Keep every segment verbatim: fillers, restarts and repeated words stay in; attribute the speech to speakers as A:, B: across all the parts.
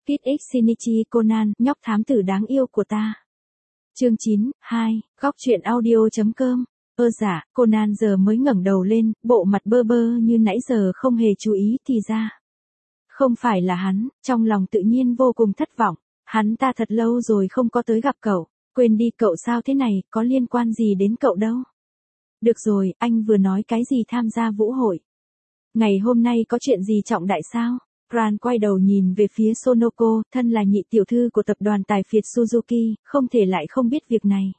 A: Kid X Shinichi Conan, nhóc thám tử đáng yêu của ta. Chương chín, hai, góc truyện audio.com. Ơ dạ, Conan giờ mới ngẩng đầu lên, bộ mặt bơ bơ như nãy giờ không hề chú ý thì ra. Không phải là hắn, trong lòng tự nhiên vô cùng thất vọng. Hắn ta thật lâu rồi không có tới gặp cậu. Quên đi cậu sao thế này, có liên quan gì đến cậu đâu. Được rồi, anh vừa nói cái gì tham gia vũ hội. Ngày hôm nay có chuyện gì trọng đại sao? Ran quay đầu nhìn về phía Sonoko, thân là nhị tiểu thư của tập đoàn tài phiệt Suzuki, không thể lại không biết việc này.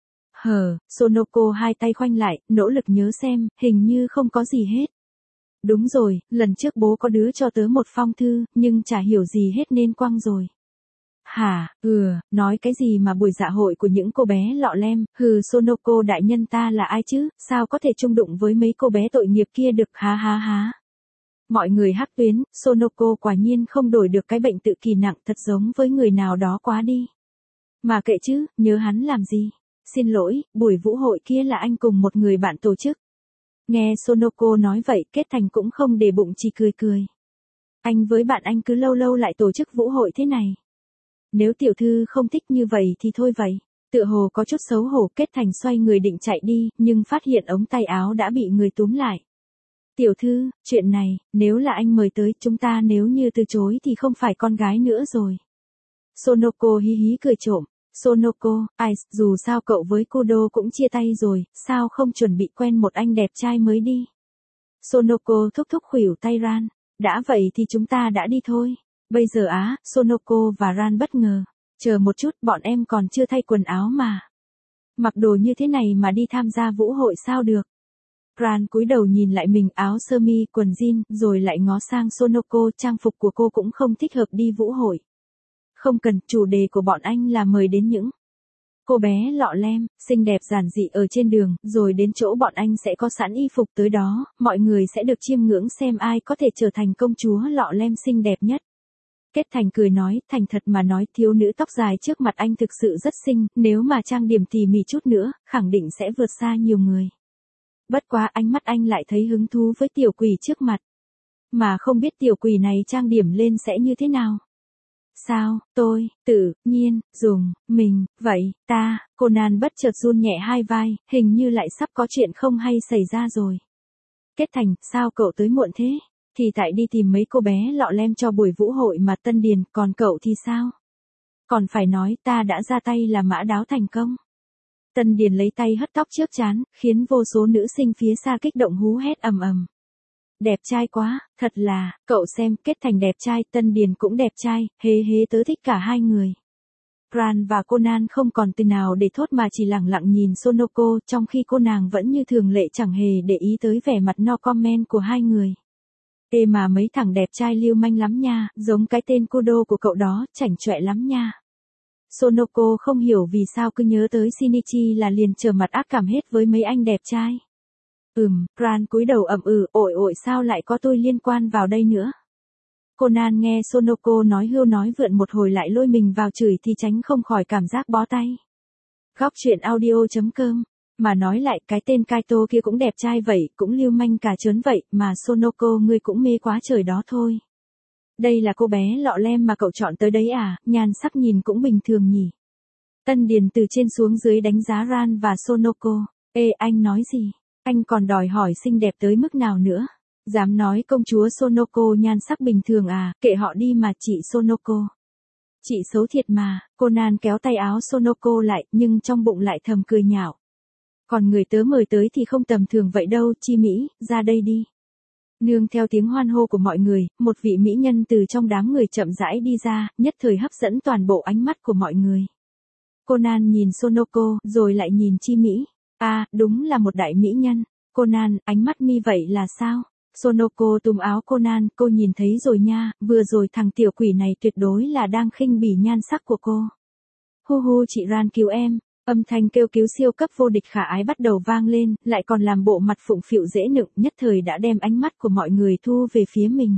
A: Hờ, Sonoko hai tay khoanh lại, nỗ lực nhớ xem, hình như không có gì hết. Đúng rồi, lần trước bố có đứa cho tớ một phong thư, nhưng chả hiểu gì hết nên quăng rồi. Hả, ừ, nói cái gì mà buổi dạ hội của những cô bé lọ lem, hừ Sonoko đại nhân ta là ai chứ, sao có thể chung đụng với mấy cô bé tội nghiệp kia được, há há há. Mọi người hắc tuyến, Sonoko quả nhiên không đổi được cái bệnh tự kỷ nặng, thật giống với người nào đó quá đi. Mà kệ chứ, nhớ hắn làm gì? Xin lỗi, buổi vũ hội kia là anh cùng một người bạn tổ chức. Nghe Sonoko nói vậy, Kết Thành cũng không để bụng, chỉ cười cười. Anh với bạn anh cứ lâu lâu lại tổ chức vũ hội thế này. Nếu tiểu thư không thích như vậy thì thôi vậy. Tựa hồ có chút xấu hổ, Kết Thành xoay người định chạy đi, nhưng phát hiện ống tay áo đã bị người túm lại. Tiểu thư, chuyện này, nếu là anh mời tới, chúng ta nếu như từ chối thì không phải con gái nữa rồi. Sonoko hí hí cười trộm. Sonoko, ai, dù sao cậu với Kudo cũng chia tay rồi, sao không chuẩn bị quen một anh đẹp trai mới đi. Sonoko thúc thúc khuỷu tay Ran. Đã vậy thì chúng ta đã đi thôi. Bây giờ á, Sonoko và Ran bất ngờ. Chờ một chút, bọn em còn chưa thay quần áo mà. Mặc đồ như thế này mà đi tham gia vũ hội sao được. Ran cúi đầu nhìn lại mình, áo sơ mi, quần jean, rồi lại ngó sang Sonoko, trang phục của cô cũng không thích hợp đi vũ hội. Không cần, chủ đề của bọn anh là mời đến những cô bé lọ lem, xinh đẹp giản dị ở trên đường, rồi đến chỗ bọn anh sẽ có sẵn y phục, tới đó, mọi người sẽ được chiêm ngưỡng xem ai có thể trở thành công chúa lọ lem xinh đẹp nhất. Kết Thành cười nói, thành thật mà nói, thiếu nữ tóc dài trước mặt anh thực sự rất xinh, nếu mà trang điểm tỉ mỉ chút nữa, khẳng định sẽ vượt xa nhiều người. Bất quá ánh mắt anh lại thấy hứng thú với tiểu quỷ trước mặt. Mà không biết tiểu quỷ này trang điểm lên sẽ như thế nào. Sao, tôi, tự nhiên, dùng, mình, vậy, ta, Conan bất chợt run nhẹ hai vai, hình như lại sắp có chuyện không hay xảy ra rồi. Kết Thành, sao cậu tới muộn thế? Thì tại đi tìm mấy cô bé lọ lem cho buổi vũ hội mà Tân Điền, còn cậu thì sao? Còn phải nói ta đã ra tay là mã đáo thành công. Tân Điền lấy tay hất tóc trước trán, khiến vô số nữ sinh phía xa kích động hú hét ầm ầm. Đẹp trai quá, thật là, cậu xem, Kết Thành đẹp trai, Tân Điền cũng đẹp trai, hế hế tớ thích cả hai người. Ran và Conan không còn từ nào để thốt mà chỉ lẳng lặng nhìn Sonoko, trong khi cô nàng vẫn như thường lệ chẳng hề để ý tới vẻ mặt no comment của hai người. Ê mà mấy thằng đẹp trai lưu manh lắm nha, giống cái tên Kudo của cậu đó, chảnh chọe lắm nha. Sonoko không hiểu vì sao cứ nhớ tới Shinichi là liền trở mặt ác cảm hết với mấy anh đẹp trai. Ừm, Ran cúi đầu ậm ừ, ội ội sao lại có tôi liên quan vào đây nữa. Conan nghe Sonoko nói hưu nói vượn một hồi lại lôi mình vào chửi thì tránh không khỏi cảm giác bó tay. Góc truyện audio.com. Mà nói lại, cái tên Kaito kia cũng đẹp trai vậy, cũng lưu manh cả trớn vậy, mà Sonoko ngươi cũng mê quá trời đó thôi. Đây là cô bé lọ lem mà cậu chọn tới đấy à, nhan sắc nhìn cũng bình thường nhỉ. Tân Điền từ trên xuống dưới đánh giá Ran và Sonoko. Ê, anh nói gì? Anh còn đòi hỏi xinh đẹp tới mức nào nữa? Dám nói công chúa Sonoko nhan sắc bình thường à, kệ họ đi mà chị Sonoko. Chị xấu thiệt mà, Conan kéo tay áo Sonoko lại, nhưng trong bụng lại thầm cười nhạo. Còn người tớ mời tới thì không tầm thường vậy đâu, Chi Mỹ, ra đây đi. Nương theo tiếng hoan hô của mọi người, một vị mỹ nhân từ trong đám người chậm rãi đi ra, nhất thời hấp dẫn toàn bộ ánh mắt của mọi người. Conan nhìn Sonoko, rồi lại nhìn Chi Mỹ. À, đúng là một đại mỹ nhân. Conan, ánh mắt mi vậy là sao? Sonoko túm áo Conan, cô nhìn thấy rồi nha, vừa rồi thằng tiểu quỷ này tuyệt đối là đang khinh bỉ nhan sắc của cô. Hu hu chị Ran cứu em. Âm thanh kêu cứu siêu cấp vô địch khả ái bắt đầu vang lên, lại còn làm bộ mặt phụng phịu dễ nựng, nhất thời đã đem ánh mắt của mọi người thu về phía mình.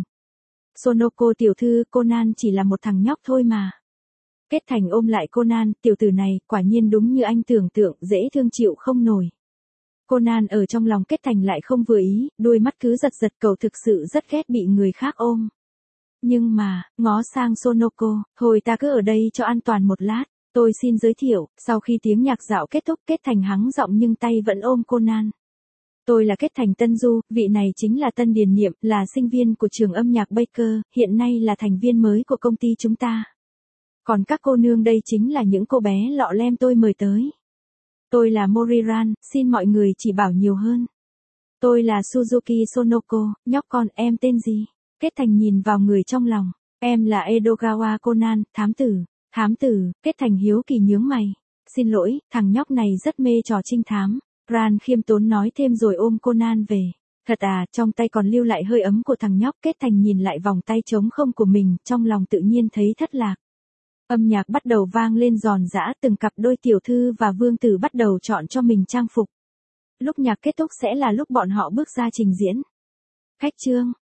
A: Sonoko tiểu thư, Conan chỉ là một thằng nhóc thôi mà. Kết Thành ôm lại Conan, tiểu tử này, quả nhiên đúng như anh tưởng tượng, dễ thương chịu không nổi. Conan ở trong lòng Kết Thành lại không vừa ý, đôi mắt cứ giật giật, cậu thực sự rất ghét bị người khác ôm. Nhưng mà, ngó sang Sonoko, thôi ta cứ ở đây cho an toàn một lát. Tôi xin giới thiệu, sau khi tiếng nhạc dạo kết thúc Kết Thành hắng giọng nhưng tay vẫn ôm Conan. Tôi là Kết Thành Tân Du, vị này chính là Tân Điền Niệm, là sinh viên của trường âm nhạc Baker, hiện nay là thành viên mới của công ty chúng ta. Còn các cô nương đây chính là những cô bé lọ lem tôi mời tới. Tôi là Moriran, xin mọi người chỉ bảo nhiều hơn. Tôi là Suzuki Sonoko, nhóc con em tên gì? Kết Thành nhìn vào người trong lòng. Em là Edogawa Conan, thám tử. Thám tử, Kết Thành hiếu kỳ nhướng mày. Xin lỗi, thằng nhóc này rất mê trò trinh thám. Ran khiêm tốn nói thêm rồi ôm Conan về. Thật à, trong tay còn lưu lại hơi ấm của thằng nhóc. Kết Thành nhìn lại vòng tay trống không của mình, trong lòng tự nhiên thấy thất lạc. Âm nhạc bắt đầu vang lên giòn giã, từng cặp đôi tiểu thư và vương tử bắt đầu chọn cho mình trang phục. Lúc nhạc kết thúc sẽ là lúc bọn họ bước ra trình diễn. Khách trương.